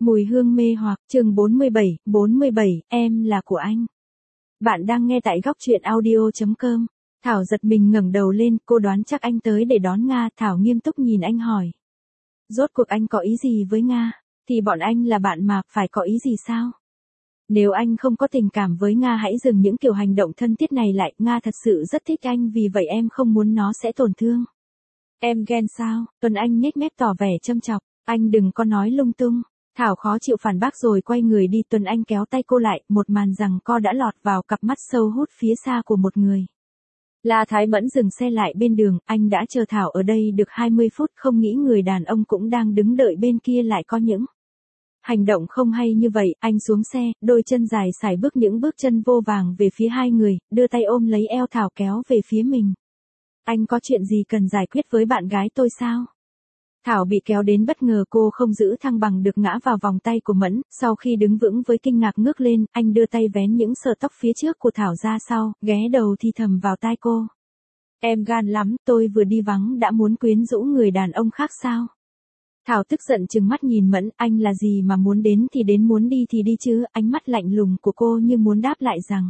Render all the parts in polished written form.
Mùi hương mê hoặc, chương 47, em là của anh. Bạn đang nghe tại góc truyện audio.com. Thảo giật mình ngẩng đầu lên, cô đoán chắc anh tới để đón Nga. Thảo nghiêm túc nhìn anh hỏi. Rốt cuộc anh có ý gì với Nga? Thì bọn anh là bạn mà, phải có ý gì sao? Nếu anh không có tình cảm với Nga hãy dừng những kiểu hành động thân thiết này lại. Nga thật sự rất thích anh vì vậy em không muốn nó sẽ tổn thương. Em ghen sao? Tuấn Anh nhếch mép tỏ vẻ châm chọc. Anh đừng có nói lung tung. Thảo khó chịu phản bác rồi quay người đi. Tuấn Anh kéo tay cô lại, một màn giằng co đã lọt vào cặp mắt sâu hút phía xa của một người. La Thái Mẫn dừng xe lại bên đường, anh đã chờ Thảo ở đây được 20 phút, không nghĩ người đàn ông cũng đang đứng đợi bên kia lại có những hành động không hay như vậy. Anh xuống xe, đôi chân dài sải bước những bước chân vô vàng về phía hai người, đưa tay ôm lấy eo Thảo kéo về phía mình. Anh có chuyện gì cần giải quyết với bạn gái tôi sao? Thảo bị kéo đến bất ngờ, cô không giữ thăng bằng được ngã vào vòng tay của Mẫn. Sau khi đứng vững với kinh ngạc ngước lên, anh đưa tay vén những sợi tóc phía trước của Thảo ra sau, ghé đầu thì thầm vào tai cô. Em gan lắm, tôi vừa đi vắng đã muốn quyến rũ người đàn ông khác sao? Thảo tức giận trừng mắt nhìn Mẫn, anh là gì mà muốn đến thì đến, muốn đi thì đi chứ. Ánh mắt lạnh lùng của cô như muốn đáp lại rằng.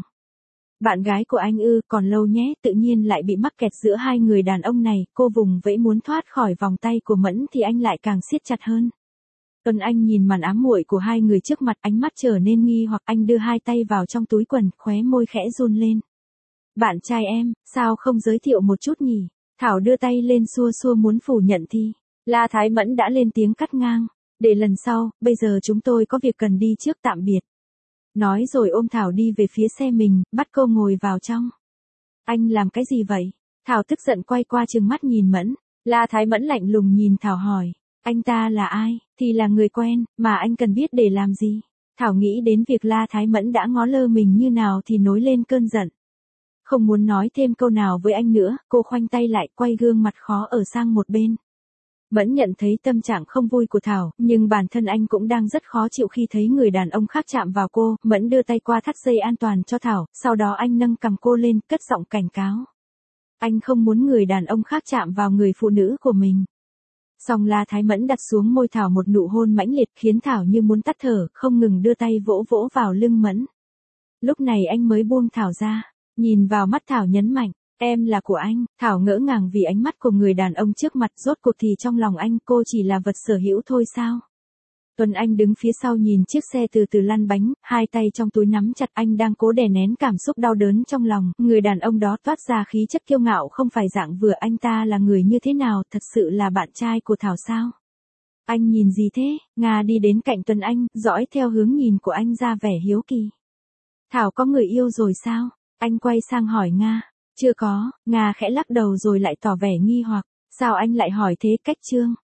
Bạn gái của anh ư, còn lâu nhé. Tự nhiên lại bị mắc kẹt giữa hai người đàn ông này, cô vùng vẫy muốn thoát khỏi vòng tay của Mẫn thì anh lại càng siết chặt hơn. Tuấn Anh nhìn màn ám muội của hai người trước mặt, ánh mắt trở nên nghi hoặc. Anh đưa hai tay vào trong túi quần, khóe môi khẽ run lên. Bạn trai em, sao không giới thiệu một chút nhỉ? Thảo đưa tay lên xua xua muốn phủ nhận thì La Thái Mẫn đã lên tiếng cắt ngang. Để lần sau, bây giờ chúng tôi có việc cần đi trước, tạm biệt. Nói rồi ôm Thảo đi về phía xe mình, bắt cô ngồi vào trong. Anh làm cái gì vậy? Thảo tức giận quay qua trừng mắt nhìn Mẫn. La Thái Mẫn lạnh lùng nhìn Thảo hỏi. Anh ta là ai? Thì là người quen, mà anh cần biết để làm gì? Thảo nghĩ đến việc La Thái Mẫn đã ngó lơ mình như nào thì nổi lên cơn giận. Không muốn nói thêm câu nào với anh nữa, cô khoanh tay lại, quay gương mặt khó ở sang một bên. Mẫn nhận thấy tâm trạng không vui của Thảo, nhưng bản thân anh cũng đang rất khó chịu khi thấy người đàn ông khác chạm vào cô. Mẫn đưa tay qua thắt dây an toàn cho Thảo, sau đó anh nâng cằm cô lên, cất giọng cảnh cáo. Anh không muốn người đàn ông khác chạm vào người phụ nữ của mình. Song La Thái Mẫn đặt xuống môi Thảo một nụ hôn mãnh liệt khiến Thảo như muốn tắt thở, không ngừng đưa tay vỗ vỗ vào lưng Mẫn. Lúc này anh mới buông Thảo ra, nhìn vào mắt Thảo nhấn mạnh. Em là của anh. Thảo ngỡ ngàng vì ánh mắt của người đàn ông trước mặt, rốt cuộc thì trong lòng anh cô chỉ là vật sở hữu thôi sao? Tuấn Anh đứng phía sau nhìn chiếc xe từ từ lăn bánh, hai tay trong túi nắm chặt, anh đang cố đè nén cảm xúc đau đớn trong lòng. Người đàn ông đó toát ra khí chất kiêu ngạo không phải dạng vừa. Anh ta là người như thế nào, thật sự là bạn trai của Thảo sao? Anh nhìn gì thế? Nga đi đến cạnh Tuấn Anh, dõi theo hướng nhìn của anh ra vẻ hiếu kỳ. Thảo có người yêu rồi sao? Anh quay sang hỏi Nga. Chưa có. Nga khẽ lắc đầu rồi lại tỏ vẻ nghi hoặc. Sao anh lại hỏi thế? Cách chương